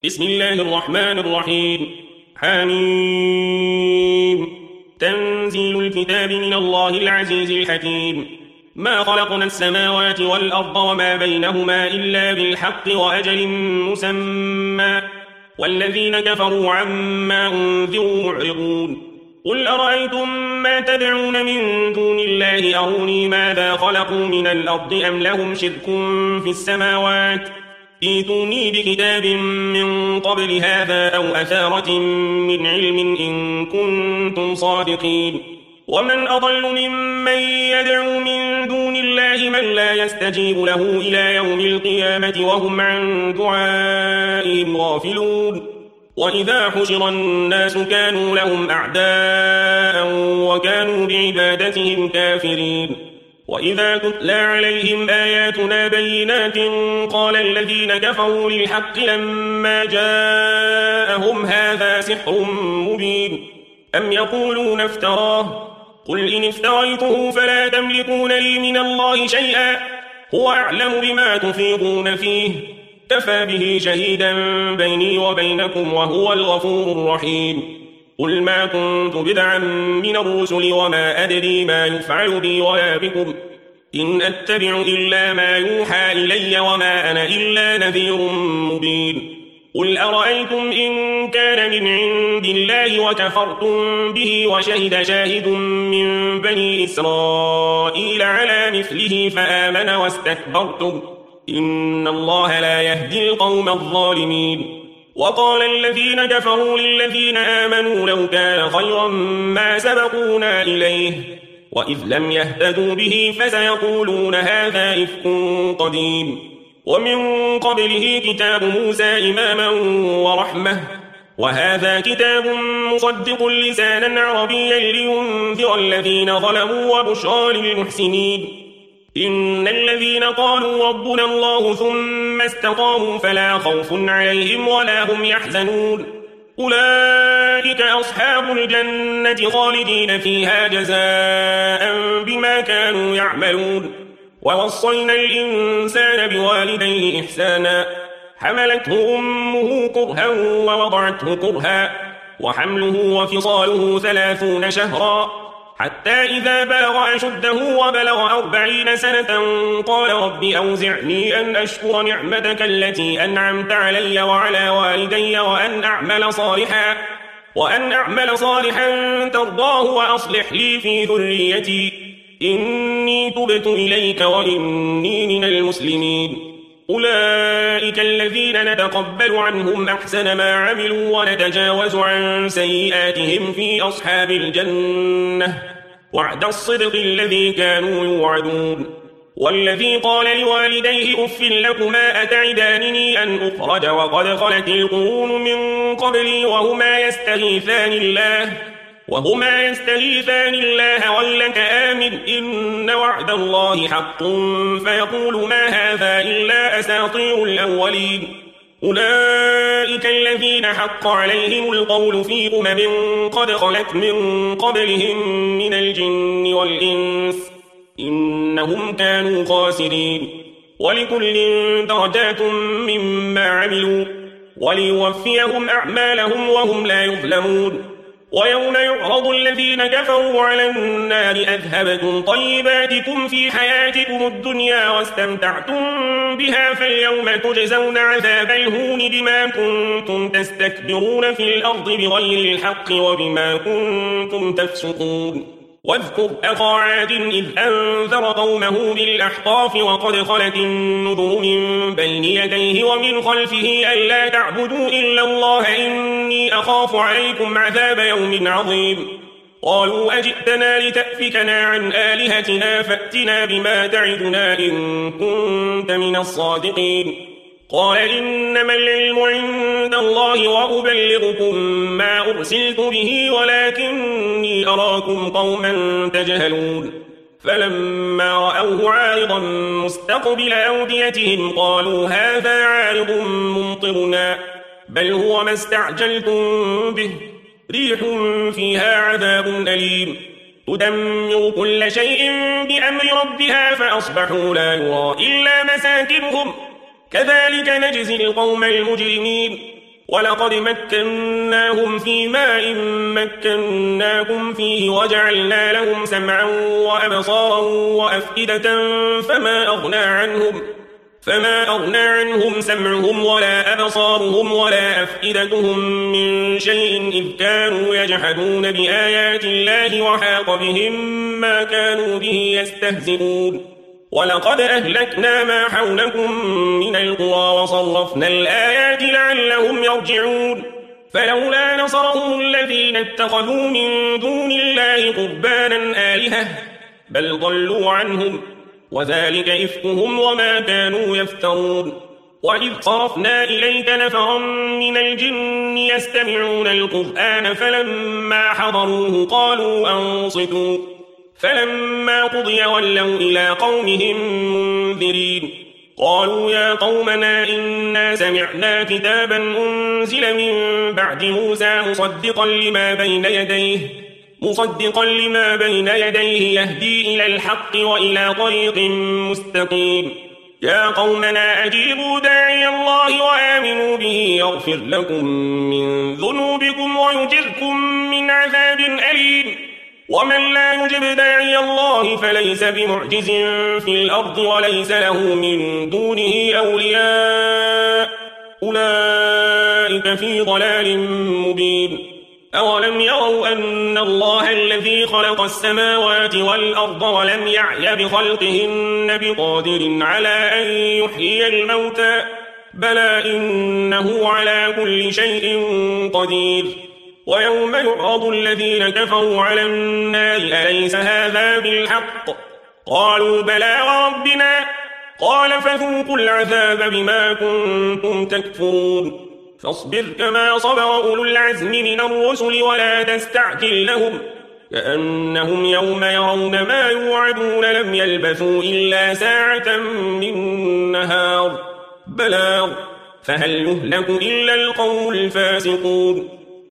بسم الله الرحمن الرحيم. حميم. تنزيل الكتاب من الله العزيز الحكيم. ما خلقنا السماوات والأرض وما بينهما إلا بالحق وأجل مسمى والذين كفروا عما أنذروا معرضون. قل أرأيتم ما تدعون من دون الله أروني ماذا خلقوا من الأرض أم لهم شرك في السماوات ائتوني بكتاب من قبل هذا أو أثارة من علم إن كنتم صادقين. ومن أضل ممن يدعو من دون الله من لا يستجيب له إلى يوم القيامة وهم عن دعائهم غافلون. وإذا حشر الناس كانوا لهم أعداء وكانوا بعبادتهم كافرين. وإذا تتلى عليهم آياتنا بينات قال الذين كفروا للحق لما جاءهم هذا سحر مبين أم يقولون افتراه قل إن افتريته فلا تملكون لي من الله شيئا هو أعلم بما تفيضون فيه كفى به شهيدا بيني وبينكم وهو الغفور الرحيم. قل ما كنت بدعا من الرسل وما أدري ما يفعل بي ولا بكم إن أتبع إلا ما يوحى إلي وما أنا إلا نذير مبين. قل أرأيتم إن كان من عند الله وكفرتم به وشهد شاهد من بني إسرائيل على مثله فآمن واستكبرتم إن الله لا يهدي القوم الظالمين. وقال الذين كفروا للذين آمنوا لو كان خيرا ما سبقونا إليه وإذ لم يهتدوا به فسيقولون هذا إفك قديم. ومن قبله كتاب موسى إماما ورحمة وهذا كتاب مصدق لسانا عربيا لينذر الذين ظلموا وبشرى للمحسنين. إن الذين قالوا ربنا الله ثم استقاموا فلا خوف عليهم ولا هم يحزنون أولئك أصحاب الجنة خالدين فيها جزاء بما كانوا يعملون. ووصينا الإنسان بوالديه إحسانا حملته أمه كرها ووضعته كرها وحمله وفصاله 30 شهرا حتى إذا بلغ أشده وبلغ 40 سنة قال رب أوزعني أن أشكر نعمتك التي أنعمت علي وعلى والدي وأن أعمل صالحا ترضاه وأصلح لي في ذريتي إني تبت إليك وإني من المسلمين. أولئك الذين نتقبل عنهم أحسن ما عملوا ونتجاوز عن سيئاتهم في أصحاب الجنة وعد الصدق الذي كانوا يوعدون. والذي قال لوالديه أف لكما أتعدانني أن أخرج وقد خلت القرون من قبلي وهما يستغيثان الله ويلك آمن إن وعد الله حق فيقول ما هذا إلا أساطير الأولين. أولئك الذين حق عليهم القول في قد خلت من قبلهم من الجن والإنس إنهم كانوا خاسرين. ولكل درجات مما عملوا وليوفيهم أعمالهم وهم لا يظلمون. ويوم يعرض الذين كفروا على النار أذهبتم طيباتكم في حياتكم الدنيا واستمتعتم بها فاليوم تجزون عذاب الهون بما كنتم تستكبرون في الأرض بغير الحق وبما كنتم تفسقون. واذكر أخا عاد إذ أنذر قومه بالأحقاف وقد خلت النذر من بين يديه ومن خلفه ألا تعبدوا إلا الله إني أخاف عليكم عذاب يوم عظيم. قالوا أجئتنا لتأفكنا عن آلهتنا فأتنا بما تعدنا إن كنت من الصادقين. قال إنما العلم عند الله وأبلغكم ما أرسلت به ولكني أراكم قوما تجهلون. فلما رأوه عارضا مستقبل أوديتهم قالوا هذا عارض ممطرنا بل هو ما استعجلتم به ريح فيها عذاب أليم تدمر كل شيء بأمر ربها فأصبحوا لا يرى إلا مساكنهم كذلك نجزي القوم المجرمين. ولقد مكناهم في ماء مكناكم فيه وجعلنا لهم سمعا وأبصارا وأفئدة فما أغنى عنهم سمعهم ولا أبصارهم ولا أفئدتهم من شيء إذ كانوا يجحدون بآيات الله وحاق بهم ما كانوا به يستهزئون ولقد أهلكنا ما حولكم من القرى وصرفنا الآيات لعلهم يرجعون فلولا نصرهم الذين اتخذوا من دون الله قربانا آلهة بل ضلوا عنهم وذلك إفكهم وما كانوا يفترون وإذ صرفنا إليك نفرا من الجن يستمعون القرآن فلما حضروه قالوا أنصتوا فلما قضي ولوا إلى قومهم منذرين قالوا يا قومنا إنا سمعنا كتابا أنزل من بعد موسى مصدقا لما بين يديه يهدي إلى الحق وإلى طريق مستقيم يا قومنا أجيبوا داعي الله وآمنوا به يغفر لكم من ذنوبكم ويجركم من عذاب أليم ومن لا يجب داعي الله فليس بمعجز في الأرض وليس له من دونه أولياء أولئك في ضلال مبين أولم يروا أن الله الذي خلق السماوات والأرض ولم يعي بخلقهن بقادر على أن يحيي الموتى بلى إنه على كل شيء قدير ويوم يعرض الذين كفروا على النار أليس هذا بالحق قالوا بلى وربنا قال فذوقوا العذاب بما كنتم تكفرون فاصبر كما صبر أولو العزم من الرسل ولا تستعجل لهم كأنهم يوم يرون ما يوعدون لم يلبثوا إلا ساعة من نهار بلاغ فهل يهلك إلا القوم الفاسقون